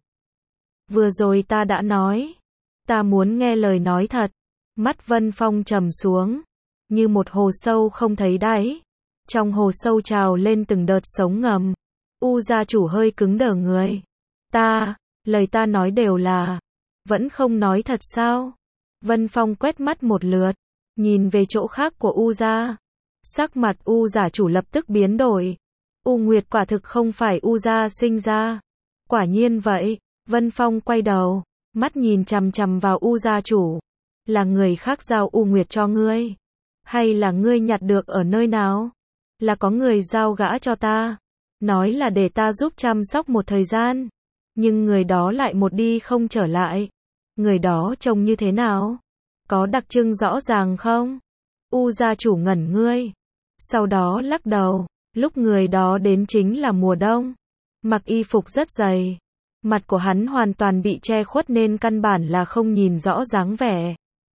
Vừa rồi ta đã nói. Ta muốn nghe lời nói thật. Mắt Vân Phong trầm xuống. Như một hồ sâu không thấy đáy. Trong hồ sâu trào lên từng đợt sống ngầm. U gia chủ hơi cứng đờ người. Ta, lời ta nói đều là. Vẫn không nói thật sao? Vân Phong quét mắt một lượt. Nhìn về chỗ khác của U gia. Sắc mặt U gia chủ lập tức biến đổi. U Nguyệt quả thực không phải U gia sinh ra. Quả nhiên vậy. Vân Phong quay đầu. Mắt nhìn chằm chằm vào U gia chủ. Là người khác giao U Nguyệt cho ngươi? Hay là ngươi nhặt được ở nơi nào? Là có người giao gã cho ta. Nói là để ta giúp chăm sóc một thời gian. Nhưng người đó lại một đi không trở lại. Người đó trông như thế nào? Có đặc trưng rõ ràng không? U gia chủ ngẩn ngươi. Sau đó lắc đầu. Lúc người đó đến chính là mùa đông. Mặc y phục rất dày. Mặt của hắn hoàn toàn bị che khuất nên căn bản là không nhìn rõ dáng vẻ.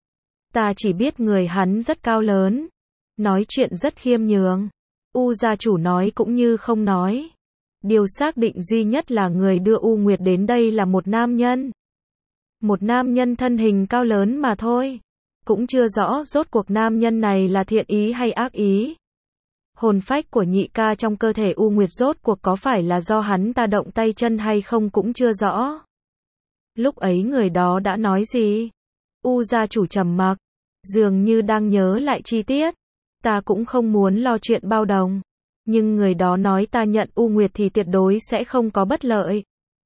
Ta chỉ biết người hắn rất cao lớn. Nói chuyện rất khiêm nhường. U gia chủ nói cũng như không nói. Điều xác định duy nhất là người đưa U Nguyệt đến đây là một nam nhân. Một nam nhân thân hình cao lớn mà thôi. Cũng chưa rõ rốt cuộc nam nhân này là thiện ý hay ác ý. Hồn phách của nhị ca trong cơ thể U Nguyệt rốt cuộc có phải là do hắn ta động tay chân hay không cũng chưa rõ. Lúc ấy người đó đã nói gì? U gia chủ trầm mặc, dường như đang nhớ lại chi tiết. Ta cũng không muốn lo chuyện bao đồng. Nhưng người đó nói ta nhận U Nguyệt thì tuyệt đối sẽ không có bất lợi.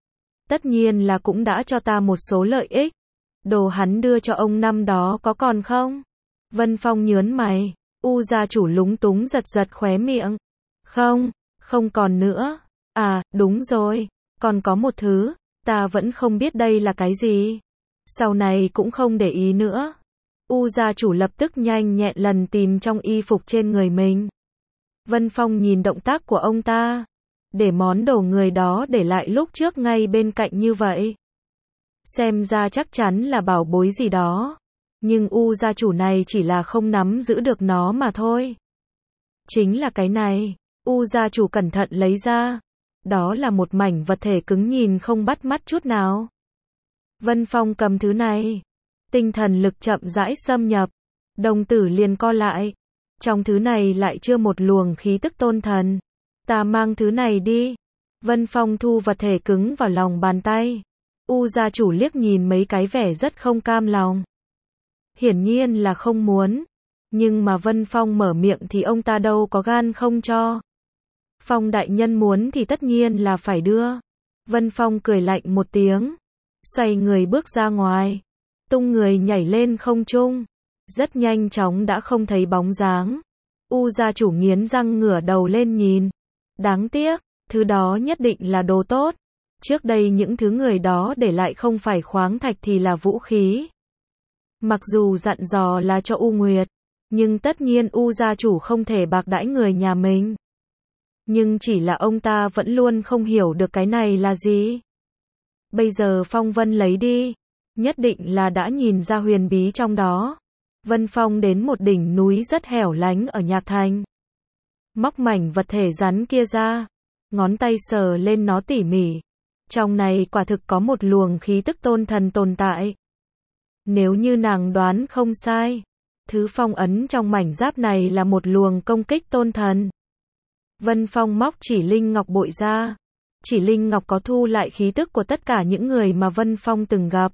Tất nhiên là cũng đã cho ta một số lợi ích. Đồ hắn đưa cho ông năm đó có còn không? Vân Phong nhớn mày. U gia chủ lúng túng giật giật khóe miệng. Không, không còn nữa. À, đúng rồi. Còn có một thứ. Ta vẫn không biết đây là cái gì. Sau này cũng không để ý nữa. U gia chủ lập tức nhanh nhẹn lần tìm trong y phục trên người mình. Vân Phong nhìn động tác của ông ta. Để món đồ người đó để lại lúc trước ngay bên cạnh như vậy. Xem ra chắc chắn là bảo bối gì đó. Nhưng U gia chủ này chỉ là không nắm giữ được nó mà thôi. Chính là cái này. U gia chủ cẩn thận lấy ra. Đó là một mảnh vật thể cứng nhìn không bắt mắt chút nào. Vân Phong cầm thứ này. Tinh thần lực chậm rãi xâm nhập. Đồng tử liền co lại. Trong thứ này lại chưa một luồng khí tức tôn thần. Ta mang thứ này đi. Vân Phong thu vật thể cứng vào lòng bàn tay. U gia chủ liếc nhìn mấy cái vẻ rất không cam lòng. Hiển nhiên là không muốn. Nhưng mà Vân Phong mở miệng thì ông ta đâu có gan không cho. Phong đại nhân muốn thì tất nhiên là phải đưa. Vân Phong cười lạnh một tiếng. Xoay người bước ra ngoài. Tung người nhảy lên không trung. Rất nhanh chóng đã không thấy bóng dáng. U gia chủ nghiến răng ngửa đầu lên nhìn. Đáng tiếc, thứ đó nhất định là đồ tốt. Trước đây những thứ người đó để lại không phải khoáng thạch thì là vũ khí. Mặc dù dặn dò là cho U Nguyệt, nhưng tất nhiên U gia chủ không thể bạc đãi người nhà mình. Nhưng chỉ là ông ta vẫn luôn không hiểu được cái này là gì. Bây giờ Phong Vân lấy đi, nhất định là đã nhìn ra huyền bí trong đó. Vân Phong đến một đỉnh núi rất hẻo lánh ở Nhạc Thành. Móc mảnh vật thể rắn kia ra, ngón tay sờ lên nó tỉ mỉ. Trong này quả thực có một luồng khí tức tôn thần tồn tại. Nếu như nàng đoán không sai, thứ phong ấn trong mảnh giáp này là một luồng công kích tôn thần. Vân Phong móc chỉ linh ngọc bội ra. Chỉ linh ngọc có thu lại khí tức của tất cả những người mà Vân Phong từng gặp.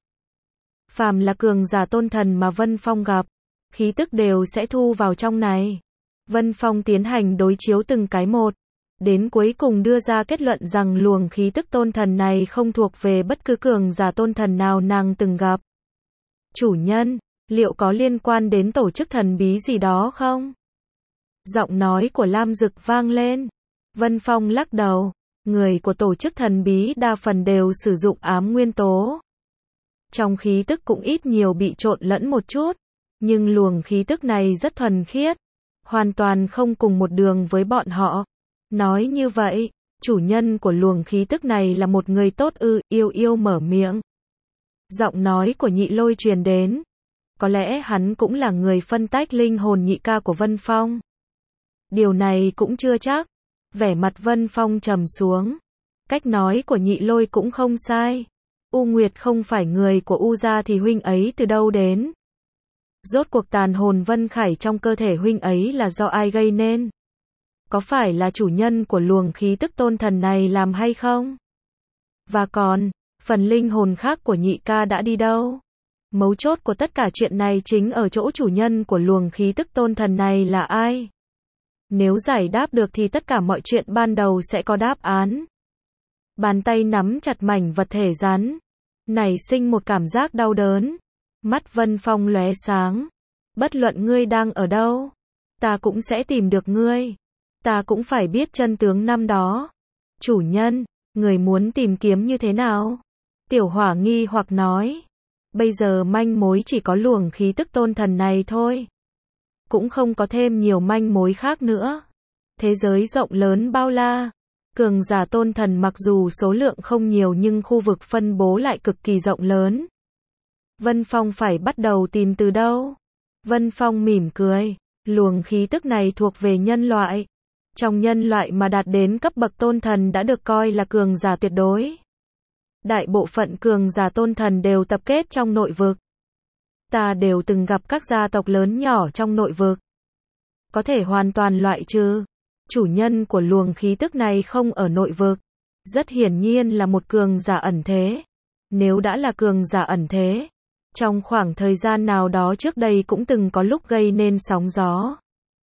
Phàm là cường giả tôn thần mà Vân Phong gặp, khí tức đều sẽ thu vào trong này. Vân Phong tiến hành đối chiếu từng cái một, đến cuối cùng đưa ra kết luận rằng luồng khí tức tôn thần này không thuộc về bất cứ cường giả tôn thần nào nàng từng gặp. Chủ nhân, liệu có liên quan đến tổ chức thần bí gì đó không? Giọng nói của Lam Dực vang lên. Vân Phong lắc đầu, người của tổ chức thần bí đa phần đều sử dụng ám nguyên tố. Trong khí tức cũng ít nhiều bị trộn lẫn một chút, nhưng luồng khí tức này rất thuần khiết, hoàn toàn không cùng một đường với bọn họ. Nói như vậy, chủ nhân của luồng khí tức này là một người tốt ư? Yêu Yêu mở miệng. Giọng nói của Nhị Lôi truyền đến. Có lẽ hắn cũng là người phân tách linh hồn nhị ca của Vân Phong. Điều này cũng chưa chắc. Vẻ mặt Vân Phong trầm xuống. Cách nói của Nhị Lôi cũng không sai. U Nguyệt không phải người của U gia thì huynh ấy từ đâu đến? Rốt cuộc tàn hồn Vân Khải trong cơ thể huynh ấy là do ai gây nên? Có phải là chủ nhân của luồng khí tức tôn thần này làm hay không? Và còn, phần linh hồn khác của nhị ca đã đi đâu? Mấu chốt của tất cả chuyện này chính ở chỗ chủ nhân của luồng khí tức tôn thần này là ai? Nếu giải đáp được thì tất cả mọi chuyện ban đầu sẽ có đáp án. Bàn tay nắm chặt mảnh vật thể rắn, nảy sinh một cảm giác đau đớn. Mắt Vân Phong lóe sáng. Bất luận ngươi đang ở đâu, ta cũng sẽ tìm được ngươi. Ta cũng phải biết chân tướng năm đó. Chủ nhân, người muốn tìm kiếm như thế nào? Tiểu Hỏa nghi hoặc nói. Bây giờ manh mối chỉ có luồng khí tức tôn thần này thôi. Cũng không có thêm nhiều manh mối khác nữa. Thế giới rộng lớn bao la. Cường giả tôn thần mặc dù số lượng không nhiều nhưng khu vực phân bố lại cực kỳ rộng lớn. Vân Phong phải bắt đầu tìm từ đâu? Vân Phong mỉm cười. Luồng khí tức này thuộc về nhân loại. Trong nhân loại mà đạt đến cấp bậc tôn thần đã được coi là cường giả tuyệt đối. Đại bộ phận cường giả tôn thần đều tập kết trong nội vực. Ta đều từng gặp các gia tộc lớn nhỏ trong nội vực. Có thể hoàn toàn loại trừ. Chủ nhân của luồng khí tức này không ở nội vực. Rất hiển nhiên là một cường giả ẩn thế. Nếu đã là cường giả ẩn thế, trong khoảng thời gian nào đó trước đây cũng từng có lúc gây nên sóng gió.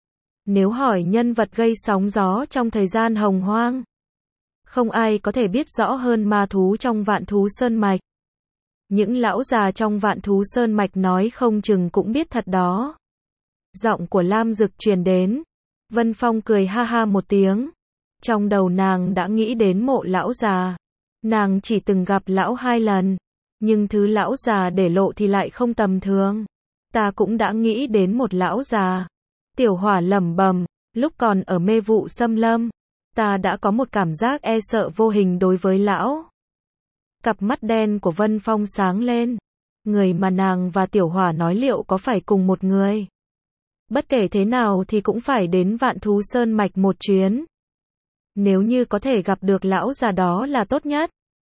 Nếu hỏi nhân vật gây sóng gió trong thời gian hồng hoang, không ai có thể biết rõ hơn ma thú trong Vạn Thú Sơn Mạch. Những lão già trong Vạn Thú Sơn Mạch nói không chừng cũng biết thật đó. Giọng của Lam Dực truyền đến. Vân Phong cười ha ha một tiếng. Trong đầu nàng đã nghĩ đến mộ lão già. Nàng chỉ từng gặp lão hai lần, nhưng thứ lão già để lộ thì lại không tầm thường. Ta cũng đã nghĩ đến một lão già. Tiểu Hỏa lẩm bẩm, lúc còn ở Mê Vụ Xâm Lâm, ta đã có một cảm giác e sợ vô hình đối với lão. Cặp mắt đen của Vân Phong sáng lên. Người mà nàng và Tiểu Hỏa nói liệu có phải cùng một người? Bất kể thế nào thì cũng phải đến Vạn Thú Sơn Mạch một chuyến. Nếu như có thể gặp được lão già đó là tốt nhất.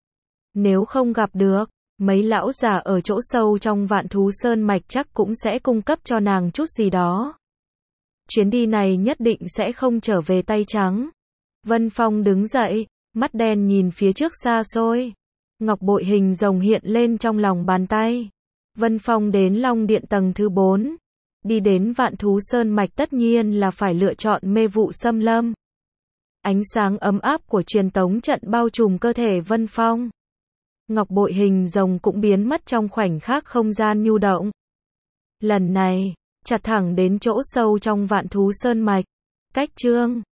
Nếu không gặp được, mấy lão già ở chỗ sâu trong Vạn Thú Sơn Mạch chắc cũng sẽ cung cấp cho nàng chút gì đó. Chuyến đi này nhất định sẽ không trở về tay trắng. Vân Phong đứng dậy, mắt đen nhìn phía trước xa xôi. Ngọc bội hình rồng hiện lên trong lòng bàn tay. Vân Phong đến Long Điện tầng thứ bốn. Đi đến Vạn Thú Sơn Mạch tất nhiên là phải lựa chọn Mê Vụ Xâm Lâm. Ánh sáng ấm áp của truyền tống trận bao trùm cơ thể Vân Phong. Ngọc bội hình rồng cũng biến mất trong khoảnh khắc không gian nhu động. Lần này, chặt thẳng đến chỗ sâu trong Vạn Thú Sơn Mạch. Cách chương